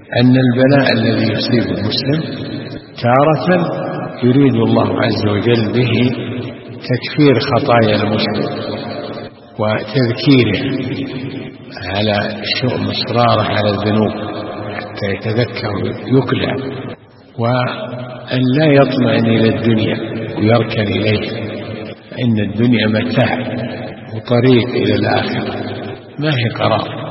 أن البلاء الذي يصيب المسلم تارة يريد الله عز وجل به تكفير خطايا المسلم وتذكيره على شؤم إصراره على الذنوب حتى يتذكر ويقلع، وأن لا يطمئن إلى الدنيا ويركن إليه، فإن الدنيا متاع وطريق إلى الآخرة ما هي قرار.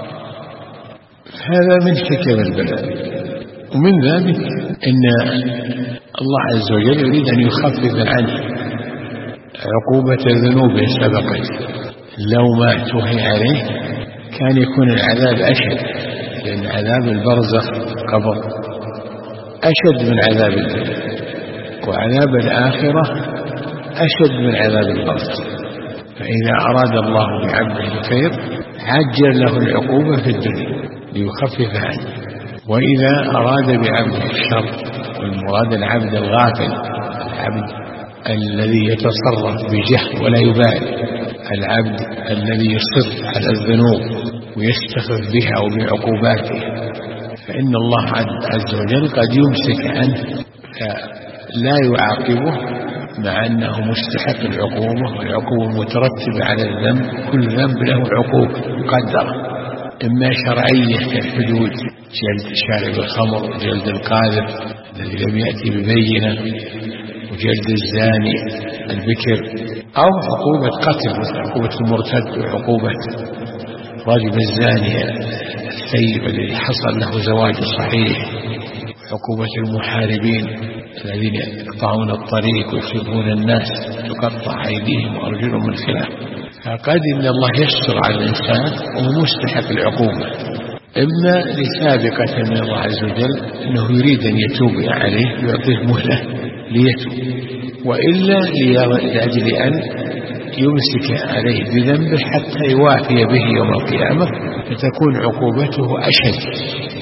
هذا من حكم البلاء. ومن ذلك أن الله عز وجل يريد أن يخفف عنه عقوبة ذنوبه سبقت. لو ما توهي عليه كان يكون العذاب أشد، لأن عذاب البرزخ قبر أشد من عذاب الدنيا، وعذاب الآخرة أشد من عذاب البرزخ. فإذا أراد الله بعبده الخير عجل له العقوبة في الدنيا ليخفف عنه، وإذا أراد بعبده الشر، والمراد العبد الغافل، العبد الذي يتصرف بجهل ولا يبالي، العبد الذي يصر على الذنوب ويستخف بها وبعقوباته، فإن الله عز وجل قد يمسك عنه لا يعاقبه مع أنه مستحق العقوبة، والعقوبة مترتبة على الذنب، كل ذنب له عقوبة مقدرة، إما شرعية كالحدود، جلد شارب الخمر وجلد القاذف الذي لم يأتي ببينة وجلد الزاني البكر، أو عقوبة قتل مثل عقوبة المرتد وعقوبة رجم الزاني الثيب الذي حصل له زواج صحيح، عقوبة المحاربين الذين يقطعون الطريق ويفسدون الناس تقطع أيديهم وأرجلهم من خلاف. فقد إن الله يستر على الإنسان وهو مستحق العقوبة، إما لسابقة من الله عز وجل أنه يريد أن يتوب عليه ويعطيه مهلة ليتوب، وإلا لأجل أن يمسك عليه بذنبه حتى يوافي به يوم القيامة فتكون عقوبته أشد